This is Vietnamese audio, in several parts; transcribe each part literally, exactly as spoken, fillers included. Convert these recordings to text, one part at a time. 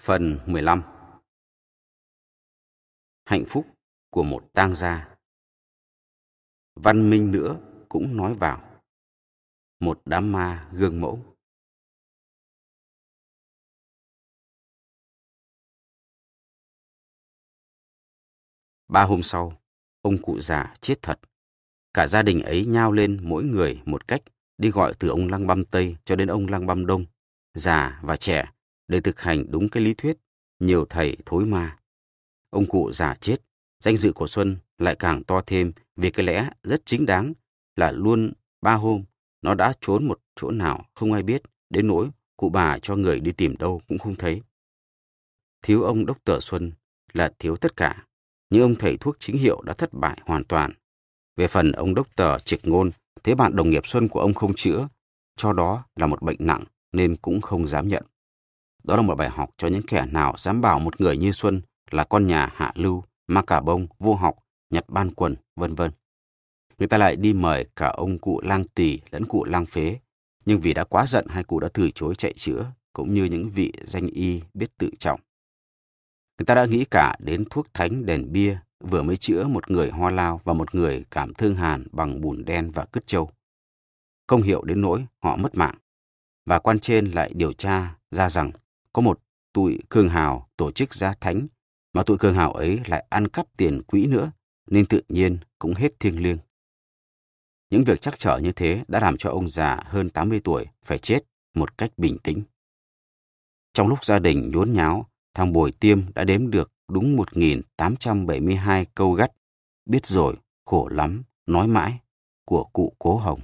Phần mười lăm. Hạnh phúc của một tang gia. Văn minh nữa cũng nói vào. Một đám ma gương mẫu. Ba hôm sau, ông cụ già chết thật. Cả gia đình ấy nhao lên mỗi người một cách, đi gọi từ ông Lăng Băm Tây cho đến ông Lăng Băm Đông, già và trẻ, để thực hành đúng cái lý thuyết nhiều thầy thối ma. Ông cụ già chết, danh dự của Xuân lại càng to thêm vì cái lẽ rất chính đáng là luôn ba hôm nó đã trốn một chỗ nào không ai biết, đến nỗi cụ bà cho người đi tìm đâu cũng không thấy. Thiếu ông Đốc Tờ Xuân là thiếu tất cả, nhưng ông thầy thuốc chính hiệu đã thất bại hoàn toàn. Về phần ông Đốc Tờ Trịch Ngôn, thấy bạn đồng nghiệp Xuân của ông không chữa, cho đó là một bệnh nặng nên cũng không dám nhận. Đó là một bài học cho những kẻ nào dám bảo một người như Xuân là con nhà hạ lưu, ma cà bông, vô học, nhặt ban quần, vân vân. Người ta lại đi mời cả ông cụ Lang Tỳ lẫn cụ Lang Phế, nhưng vì đã quá giận hai cụ đã từ chối chạy chữa, cũng như những vị danh y biết tự trọng. Người ta đã nghĩ cả đến thuốc thánh đèn bia, vừa mới chữa một người ho lao và một người cảm thương hàn bằng bùn đen và cứt trâu. Không hiểu đến nỗi họ mất mạng. Và quan trên lại điều tra ra rằng có một tụi cường hào tổ chức ra thánh, mà tụi cường hào ấy lại ăn cắp tiền quỹ nữa, nên tự nhiên cũng hết thiêng liêng. Những việc trắc trở như thế đã làm cho ông già hơn tám mươi tuổi phải chết một cách bình tĩnh. Trong lúc gia đình nhốn nháo, thằng Bồi Tiêm đã đếm được đúng một nghìn tám trăm bảy mươi hai câu gắt, biết rồi, khổ lắm, nói mãi, của cụ Cố Hồng.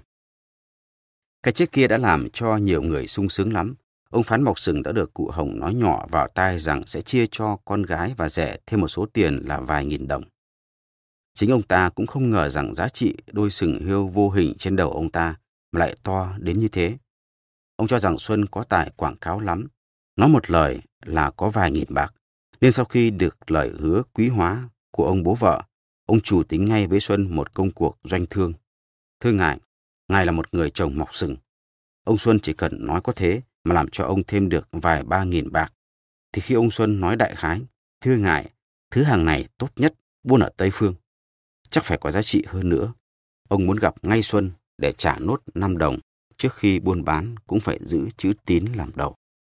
Cái chết kia đã làm cho nhiều người sung sướng lắm. Ông Phán Mộc Sừng đã được cụ Hồng nói nhỏ vào tai rằng sẽ chia cho con gái và rể thêm một số tiền là vài nghìn đồng. Chính ông ta cũng không ngờ rằng giá trị đôi sừng hươu vô hình trên đầu ông ta mà lại to đến như thế. Ông cho rằng Xuân có tài quảng cáo lắm, nói một lời là có vài nghìn bạc, nên sau khi được lời hứa quý hóa của ông bố vợ, ông chủ tính ngay với Xuân một công cuộc doanh thương. Thưa ngài, ngài là một người chồng mọc sừng. Ông Xuân chỉ cần nói có thế mà làm cho ông thêm được vài ba nghìn bạc. Thì khi ông Xuân nói đại khái, thưa ngài, thứ hàng này tốt nhất buôn ở Tây Phương, chắc phải có giá trị hơn nữa. Ông muốn gặp ngay Xuân để trả nốt năm đồng, trước khi buôn bán cũng phải giữ chữ tín làm đầu.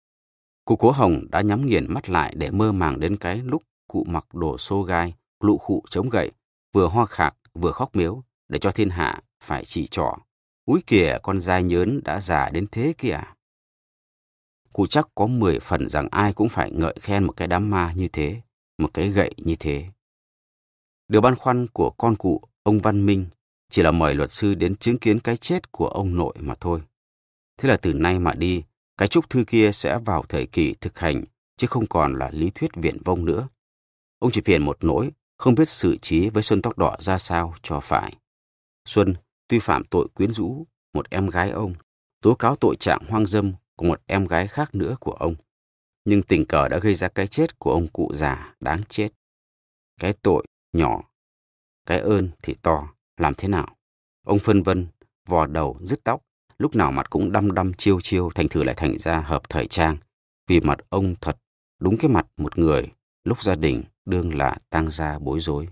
Cụ Cố Hồng đã nhắm nghiền mắt lại để mơ màng đến cái lúc cụ mặc đồ xô gai, lụ khụ chống gậy, vừa ho khạc vừa khóc miếu, để cho thiên hạ phải chỉ trỏ. Úi kìa, con dai nhớn đã già đến thế kìa. Cụ chắc có mười phần rằng ai cũng phải ngợi khen một cái đám ma như thế, một cái gậy như thế. Điều băn khoăn của con cụ, ông Văn Minh, chỉ là mời luật sư đến chứng kiến cái chết của ông nội mà thôi. Thế là từ nay mà đi, cái trúc thư kia sẽ vào thời kỳ thực hành, chứ không còn là lý thuyết viển vông nữa. Ông chỉ phiền một nỗi, không biết xử trí với Xuân Tóc Đỏ ra sao cho phải. Xuân tuy phạm tội quyến rũ một em gái ông, tố cáo tội trạng hoang dâm của một em gái khác nữa của ông, nhưng tình cờ đã gây ra cái chết của ông cụ già đáng chết. Cái tội nhỏ, cái ơn thì to, làm thế nào? Ông phân vân, vò đầu, rứt tóc, lúc nào mặt cũng đăm đăm chiêu chiêu, thành thử lại thành ra hợp thời trang, vì mặt ông thật đúng cái mặt một người lúc gia đình đương là tang gia bối rối.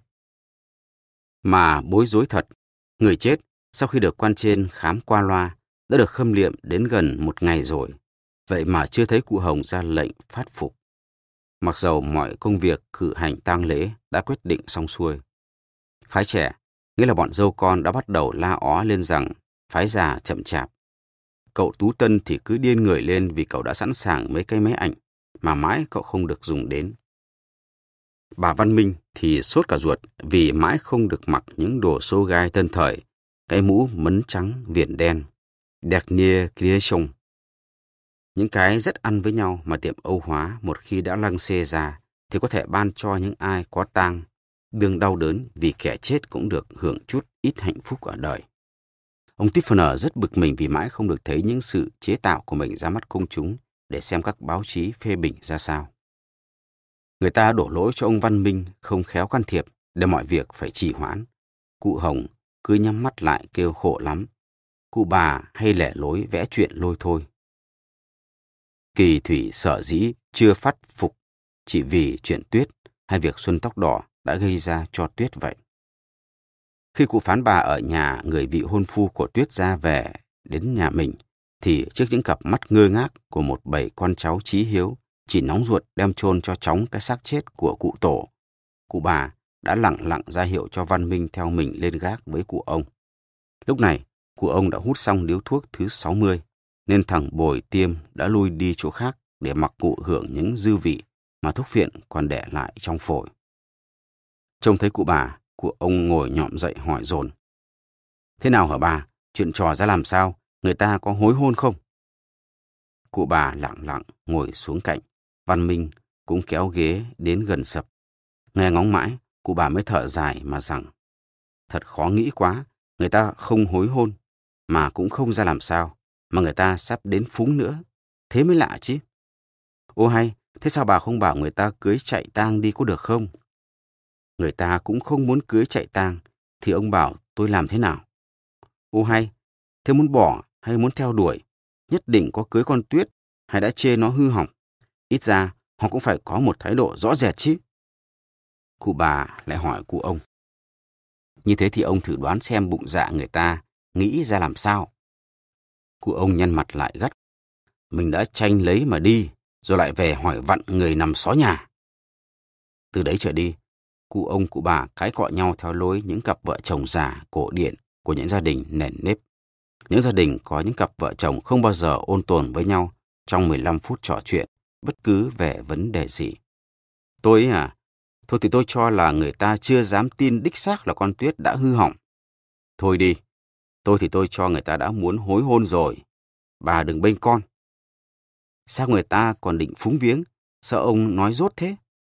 Mà bối rối thật, người chết sau khi được quan trên khám qua loa đã được khâm liệm đến gần một ngày rồi, vậy mà chưa thấy cụ Hồng ra lệnh phát phục. Mặc dầu mọi công việc cử hành tang lễ đã quyết định xong xuôi. Phái trẻ, nghĩa là bọn dâu con, đã bắt đầu la ó lên rằng phái già chậm chạp. Cậu Tú Tân thì cứ điên người lên vì cậu đã sẵn sàng mấy cái máy ảnh mà mãi cậu không được dùng đến. Bà Văn Minh thì sốt cả ruột vì mãi không được mặc những đồ xô gai tân thời, cái mũ mấn trắng viền đen, dernier creation. Những cái rất ăn với nhau mà tiệm Âu Hóa một khi đã lăng xê ra thì có thể ban cho những ai có tang, đương đau đớn vì kẻ chết cũng được hưởng chút ít hạnh phúc ở đời. Ông Tiffaner rất bực mình vì mãi không được thấy những sự chế tạo của mình ra mắt công chúng để xem các báo chí phê bình ra sao. Người ta đổ lỗi cho ông Văn Minh không khéo can thiệp để mọi việc phải trì hoãn. Cụ Hồng cứ nhắm mắt lại kêu khổ lắm. Cụ bà hay lẻ lối vẽ chuyện lôi thôi. Kỳ thủy sở dĩ chưa phát phục chỉ vì chuyện Tuyết hay việc Xuân tóc đỏ đã gây ra cho Tuyết vậy. Khi cụ phán bà ở nhà người vị hôn phu của Tuyết ra về đến nhà mình, thì trước những cặp mắt ngơ ngác của một bầy con cháu chí hiếu chỉ nóng ruột đem chôn cho chóng cái xác chết của cụ tổ, cụ bà đã lẳng lặng ra hiệu cho Văn Minh theo mình lên gác với cụ ông. Lúc này, cụ ông đã hút xong điếu thuốc thứ sáu mươi, nên thằng Bồi Tiêm đã lui đi chỗ khác để mặc cụ hưởng những dư vị mà thuốc phiện còn để lại trong phổi. Trông thấy cụ bà, cụ ông ngồi nhọm dậy hỏi dồn: "Thế nào hả bà? Chuyện trò ra làm sao? Người ta có hối hôn không?" Cụ bà lặng lặng ngồi xuống cạnh. Văn Minh cũng kéo ghế đến gần sập. Nghe ngóng mãi, cụ bà mới thở dài mà rằng: "Thật khó nghĩ quá, người ta không hối hôn, mà cũng không ra làm sao, mà người ta sắp đến phúng nữa. Thế mới lạ chứ." "Ô hay, thế sao bà không bảo người ta cưới chạy tang đi có được không?" "Người ta cũng không muốn cưới chạy tang, thì ông bảo tôi làm thế nào?" "Ô hay, thế muốn bỏ hay muốn theo đuổi? Nhất định có cưới con Tuyết hay đã chê nó hư hỏng? Ít ra họ cũng phải có một thái độ rõ rệt chứ." Cụ bà lại hỏi cụ ông: "Như thế thì ông thử đoán xem bụng dạ người ta nghĩ ra làm sao?" Cụ ông nhăn mặt lại gắt: "Mình đã tranh lấy mà đi, rồi lại về hỏi vặn người nằm xó nhà." Từ đấy trở đi, cụ ông cụ bà cãi cọ nhau theo lối những cặp vợ chồng già cổ điển của những gia đình nền nếp. Những gia đình có những cặp vợ chồng không bao giờ ôn tồn với nhau trong mười lăm phút trò chuyện bất cứ về vấn đề gì. "Tôi ấy à, thôi thì tôi cho là người ta chưa dám tin đích xác là con Tuyết đã hư hỏng. Thôi đi, tôi thì tôi cho người ta đã muốn hối hôn rồi. Bà đừng bênh con." "Sao người ta còn định phúng viếng? Sao ông nói dốt thế?"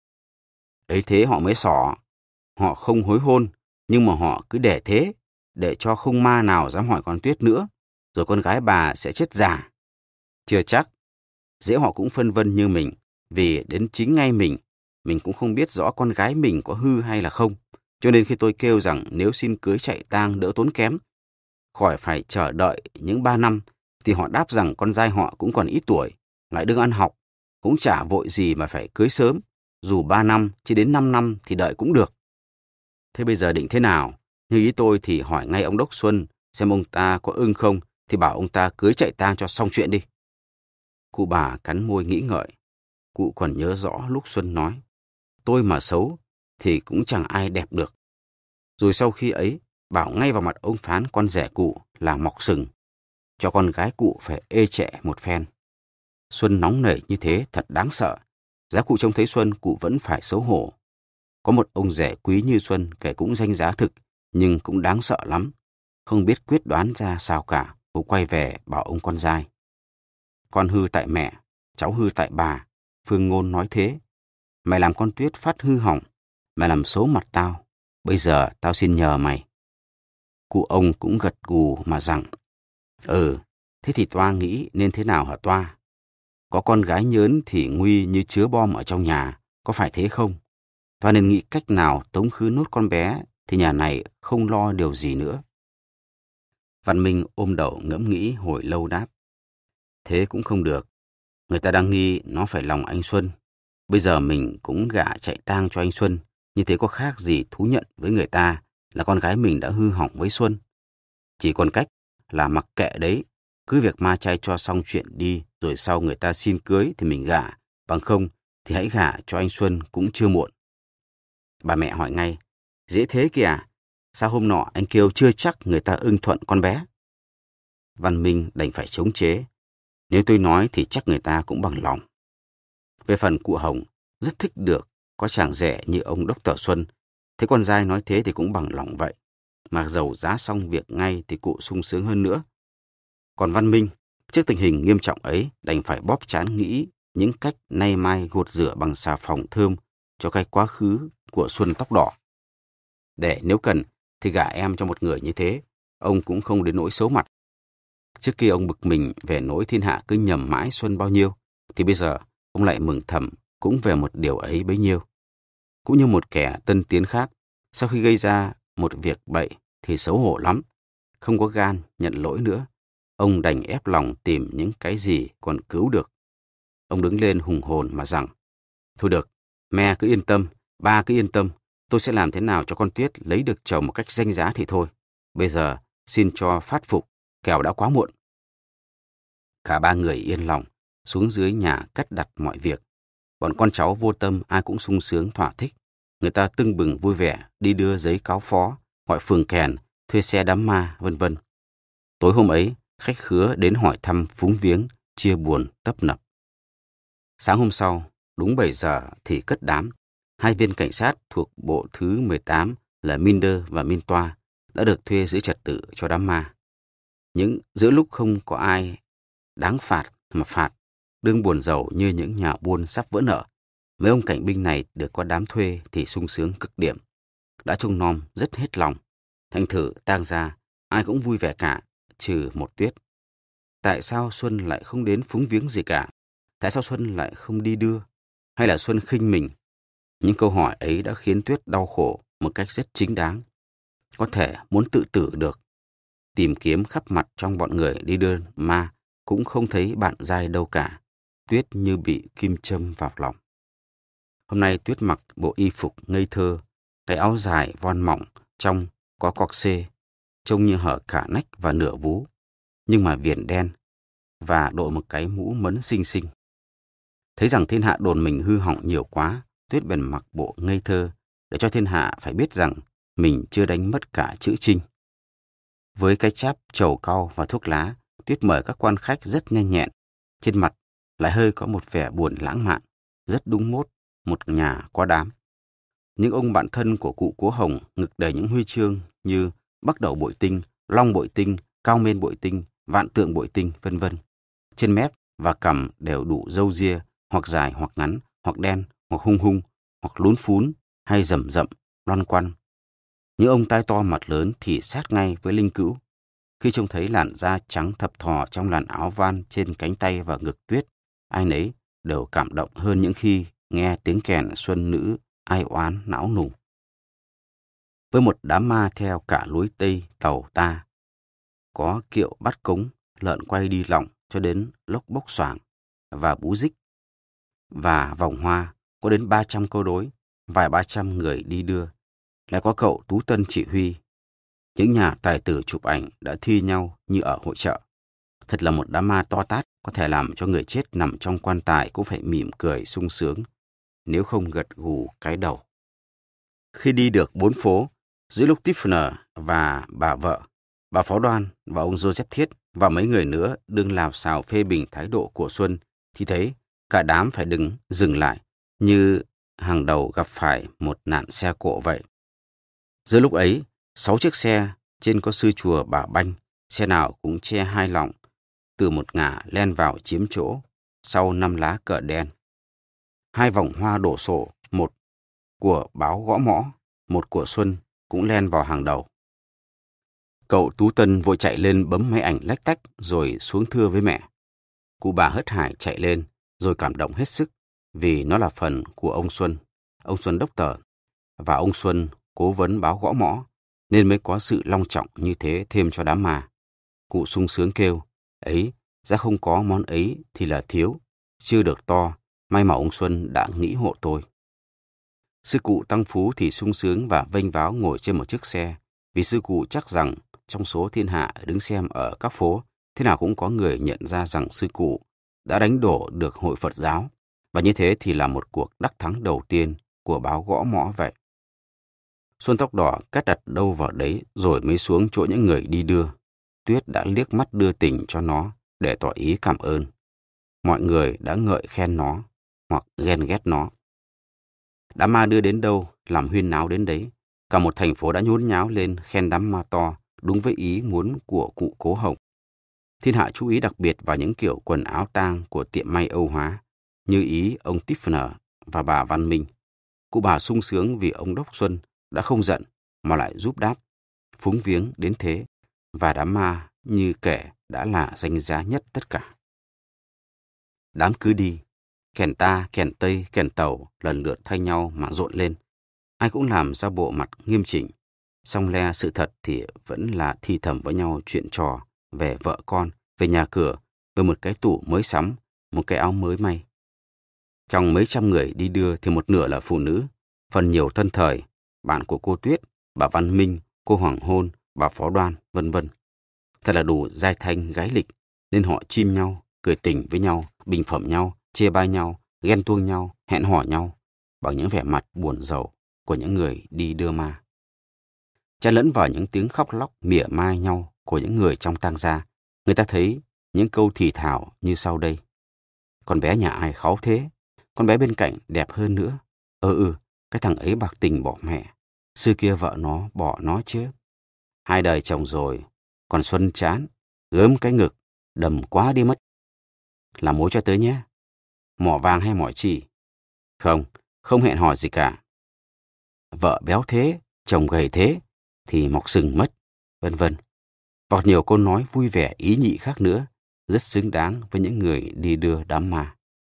"Ấy thế họ mới xỏ. Họ không hối hôn, nhưng mà họ cứ để thế, để cho không ma nào dám hỏi con Tuyết nữa, rồi con gái bà sẽ chết già. Chưa chắc. Dễ họ cũng phân vân như mình, vì đến chính ngay mình, mình cũng không biết rõ con gái mình có hư hay là không. Cho nên khi tôi kêu rằng nếu xin cưới chạy tang đỡ tốn kém, khỏi phải chờ đợi những ba năm, thì họ đáp rằng con trai họ cũng còn ít tuổi, lại đương ăn học, cũng chả vội gì mà phải cưới sớm, dù ba năm chứ đến năm năm thì đợi cũng được. Thế bây giờ định thế nào? Như ý tôi thì hỏi ngay ông Đốc Xuân xem ông ta có ưng không, thì bảo ông ta cưới chạy tang cho xong chuyện đi." Cụ bà cắn môi nghĩ ngợi. Cụ còn nhớ rõ lúc Xuân nói: "Tôi mà xấu thì cũng chẳng ai đẹp được." Rồi sau khi ấy, bảo ngay vào mặt ông phán con rể cụ là mọc sừng, cho con gái cụ phải ê chệ một phen. Xuân nóng nảy như thế thật đáng sợ. Giá cụ trông thấy Xuân, cụ vẫn phải xấu hổ. Có một ông rể quý như Xuân, kể cũng danh giá thực, nhưng cũng đáng sợ lắm. Không biết quyết đoán ra sao cả, cụ quay về bảo ông con dai: "Con hư tại mẹ, cháu hư tại bà. Phương ngôn nói thế. Mày làm con Tuyết phát hư hỏng, mày làm xấu mặt tao. Bây giờ tao xin nhờ mày." Cụ ông cũng gật gù mà rằng: "Ừ, thế thì toa nghĩ nên thế nào hả toa? Có con gái nhớn thì nguy như chứa bom ở trong nhà, có phải thế không? Toa nên nghĩ cách nào tống khứ nốt con bé, thì nhà này không lo điều gì nữa." Văn Minh ôm đầu ngẫm nghĩ hồi lâu đáp: "Thế cũng không được. Người ta đang nghi nó phải lòng anh Xuân. Bây giờ mình cũng gả chạy tang cho anh Xuân, như thế có khác gì thú nhận với người ta là con gái mình đã hư hỏng với Xuân. Chỉ còn cách là mặc kệ đấy, cứ việc ma chay cho xong chuyện đi, rồi sau người ta xin cưới thì mình gả, bằng không thì hãy gả cho anh Xuân cũng chưa muộn." Bà mẹ hỏi ngay: "Dễ thế kìa, sao hôm nọ anh kêu chưa chắc người ta ưng thuận con bé?" Văn Minh đành phải chống chế: "Nếu tôi nói thì chắc người ta cũng bằng lòng." Về phần cụ Hồng, rất thích được có chàng rể như ông Đốc Tờ Xuân. Thế con dai nói thế thì cũng bằng lòng vậy. Mặc dầu giá xong việc ngay thì cụ sung sướng hơn nữa. Còn Văn Minh, trước tình hình nghiêm trọng ấy, đành phải bóp trán nghĩ những cách nay mai gột rửa bằng xà phòng thơm cho cái quá khứ của Xuân tóc đỏ. Để nếu cần thì gả em cho một người như thế, ông cũng không đến nỗi xấu mặt. Trước kia ông bực mình về nỗi thiên hạ cứ nhầm mãi Xuân bao nhiêu, thì bây giờ ông lại mừng thầm cũng về một điều ấy bấy nhiêu. Cũng như một kẻ tân tiến khác, sau khi gây ra một việc bậy thì xấu hổ lắm, không có gan nhận lỗi nữa. Ông đành ép lòng tìm những cái gì còn cứu được. Ông đứng lên hùng hồn mà rằng: "Thôi được, Mẹ cứ yên tâm, ba cứ yên tâm. Tôi sẽ làm thế nào cho con Tuyết lấy được chồng một cách danh giá thì thôi. Bây giờ xin cho phát phục, kẻo đã quá muộn. Cả ba người yên lòng, xuống dưới nhà cắt đặt mọi việc. Bọn con cháu vô tâm ai cũng sung sướng thỏa thích. Người ta tưng bừng vui vẻ đi đưa giấy cáo phó, gọi phường kèn, thuê xe đám ma, vân vân. Tối hôm ấy, khách khứa đến hỏi thăm phúng viếng, chia buồn tấp nập. Sáng hôm sau, đúng bảy giờ thì cất đám. Hai viên cảnh sát thuộc bộ thứ mười tám là Minder và Mintoa đã được thuê giữ trật tự cho đám ma. Những giữa lúc không có ai đáng phạt mà phạt, đương buồn rầu như những nhà buôn sắp vỡ nợ. Mấy ông cảnh binh này được có đám thuê thì sung sướng cực điểm. Đã trông nom rất hết lòng. Thành thử tang ra, ai cũng vui vẻ cả, trừ một Tuyết. Tại sao Xuân lại không đến phúng viếng gì cả? Tại sao Xuân lại không đi đưa? Hay là Xuân khinh mình? Những câu hỏi ấy đã khiến Tuyết đau khổ một cách rất chính đáng. Có thể muốn tự tử được. Tìm kiếm khắp mặt trong bọn người đi đưa ma cũng không thấy bạn giai đâu cả. Tuyết như bị kim châm vào lòng. Hôm nay Tuyết mặc bộ y phục ngây thơ, cái áo dài von mỏng trong có cọc xê, trông như hở cả nách và nửa vú, nhưng mà viền đen, và đội một cái mũ mấn xinh xinh. Thấy rằng thiên hạ đồn mình hư hỏng nhiều quá, Tuyết bèn mặc bộ ngây thơ để cho thiên hạ phải biết rằng mình chưa đánh mất cả chữ Trinh. Với cái cháp trầu cau và thuốc lá, Tuyết mời các quan khách rất nhanh nhẹn. Trên mặt lại hơi có một vẻ buồn lãng mạn, rất đúng mốt, một nhà quá đám. Những ông bạn thân của cụ Cố Hồng ngực đầy những huy chương như Bắc Đầu Bội Tinh, Long Bội Tinh, Cao Mên Bội Tinh, Vạn Tượng Bội Tinh, vân vân. Trên mép và cằm đều đủ râu ria, hoặc dài hoặc ngắn, hoặc đen, hoặc hung hung, hoặc lún phún, hay rậm rậm, loăn quăn. Những ông tai to mặt lớn thì sát ngay với linh cữu. Khi trông thấy làn da trắng thập thò trong làn áo van trên cánh tay và ngực Tuyết, ai nấy đều cảm động hơn những khi nghe tiếng kèn xuân nữ ai oán não nùng. Với một đám ma theo cả lối Tây tàu ta, có kiệu bắt cống, lợn quay đi lọng cho đến lốc bốc xoảng và bú dích, và vòng hoa có đến ba trăm câu đối, vài ba trăm người đi đưa, lại có cậu Tú Tân chỉ huy. Những nhà tài tử chụp ảnh đã thi nhau như ở hội chợ. Thật là một đám ma to tát, có thể làm cho người chết nằm trong quan tài cũng phải mỉm cười sung sướng, nếu không gật gù cái đầu. Khi đi được bốn phố, giữa lúc Tiffner và bà vợ, bà Phó Đoan và ông Joseph Thiết và mấy người nữa đương lào xào phê bình thái độ của Xuân, thì thấy cả đám phải đứng dừng lại, như hàng đầu gặp phải một nạn xe cộ vậy. Giữa lúc ấy, sáu chiếc xe, trên có sư chùa Bà Banh, xe nào cũng che hai lọng, từ một ngả len vào chiếm chỗ, sau năm lá cờ đen. Hai vòng hoa đổ sổ, một của báo Gõ Mõ, một của Xuân, cũng len vào hàng đầu. Cậu Tú Tân vội chạy lên bấm máy ảnh lách tách rồi xuống thưa với mẹ. Cụ bà hớt hải chạy lên, rồi cảm động hết sức, vì nó là phần của ông Xuân, ông Xuân đốc tờ, và ông Xuân cố vấn báo Gõ Mõ, nên mới có sự long trọng như thế thêm cho đám ma. Cụ sung sướng kêu, ấy, ra không có món ấy thì là thiếu, chưa được to, may mà ông Xuân đã nghĩ hộ tôi. Sư cụ Tăng Phú thì sung sướng và vênh váo ngồi trên một chiếc xe, vì sư cụ chắc rằng trong số thiên hạ đứng xem ở các phố, thế nào cũng có người nhận ra rằng sư cụ đã đánh đổ được hội Phật giáo, và như thế thì là một cuộc đắc thắng đầu tiên của báo Gõ Mõ vậy. Xuân tóc đỏ cắt đặt đâu vào đấy rồi mới xuống chỗ những người đi đưa. Tuyết đã liếc mắt đưa tình cho nó để tỏ ý cảm ơn. Mọi người đã ngợi khen nó hoặc ghen ghét nó. Đám ma đưa đến đâu, làm huyên náo đến đấy. Cả một thành phố đã nhốn nháo lên khen đám ma to, đúng với ý muốn của cụ Cố Hồng. Thiên hạ chú ý đặc biệt vào những kiểu quần áo tang của tiệm may Âu Hóa, như ý ông Tiffner và bà Văn Minh. Cụ bà sung sướng vì ông Đốc Xuân đã không giận mà lại giúp đáp, phúng viếng đến thế, và đám ma như kể đã là danh giá nhất tất cả. Đám cứ đi, kèn ta, kèn tây, kèn tàu lần lượt thay nhau mà rộn lên. Ai cũng làm ra bộ mặt nghiêm chỉnh, song le sự thật thì vẫn là thì thầm với nhau chuyện trò về vợ con, về nhà cửa, về một cái tủ mới sắm, một cái áo mới may. Trong mấy trăm người đi đưa thì một nửa là phụ nữ, phần nhiều thân thời, bạn của cô Tuyết, bà Văn Minh, cô Hoàng Hôn, bà Phó Đoan, vân vân. Thật là đủ giai thanh gái lịch, nên họ chim nhau, cười tình với nhau, bình phẩm nhau, chê bai nhau, ghen tuông nhau, hẹn hò nhau, bằng những vẻ mặt buồn rầu của những người đi đưa ma. Chen lẫn vào những tiếng khóc lóc mỉa mai nhau của những người trong tang gia, người ta thấy những câu thì thào như sau đây. Con bé nhà ai kháu thế? Con bé bên cạnh đẹp hơn nữa. Ờ ừ, cái thằng ấy bạc tình bỏ mẹ. Xưa kia vợ nó bỏ nó chứ. Hai đời chồng rồi, còn Xuân chán, gớm cái ngực, đầm quá đi mất. Làm mối cho tớ nhé. Mỏ vàng hay mỏ chỉ? Không, không hẹn hò gì cả. Vợ béo thế, chồng gầy thế, thì mọc sừng mất, vân vân. Và nhiều câu nói vui vẻ ý nhị khác nữa, rất xứng đáng với những người đi đưa đám ma.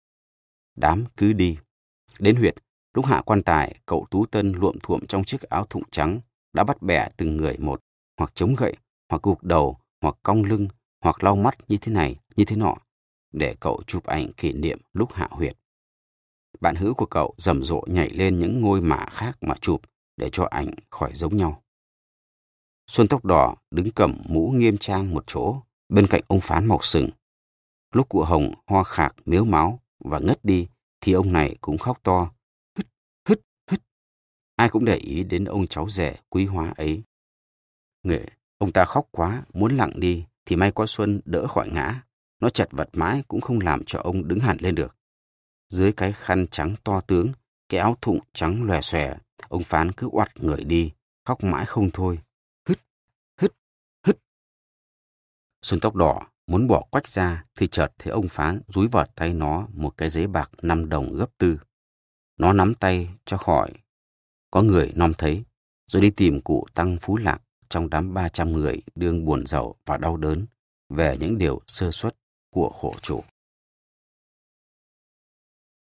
Đám cứ đi. Đến huyệt, lúc hạ quan tài, cậu Tú Tân luộm thuộm trong chiếc áo thụng trắng, đã bắt bẻ từng người một, hoặc chống gậy, hoặc gục đầu, hoặc cong lưng, hoặc lau mắt như thế này, như thế nọ, để cậu chụp ảnh kỷ niệm lúc hạ huyệt. Bạn hữu của cậu rầm rộ nhảy lên những ngôi mả khác mà chụp, để cho ảnh khỏi giống nhau. Xuân tóc đỏ đứng cầm mũ nghiêm trang một chỗ, bên cạnh ông Phán mọc sừng. Lúc cụ Hồng ho khạc mếu máu và ngất đi, thì ông này cũng khóc to, hứt, hứt, hứt. Ai cũng để ý đến ông cháu rể quý hóa ấy. Nghệ, ông ta khóc quá, muốn lặng đi, thì may có Xuân đỡ khỏi ngã. Nó chật vật mãi cũng không làm cho ông đứng hẳn lên được. Dưới cái khăn trắng to tướng, cái áo thụng trắng lòe xòe, ông Phán cứ oặt người đi, khóc mãi không thôi. Hứt, hứt, hứt. Xuân tóc đỏ muốn bỏ quách ra thì chợt thấy ông Phán dúi vào tay nó một cái giấy bạc năm đồng gấp tư. Nó nắm tay cho khỏi. Có người nom thấy, rồi đi tìm cụ Tăng Phú Lạc trong đám ba trăm người đương buồn rầu và đau đớn về những điều sơ suất của khổ chủ.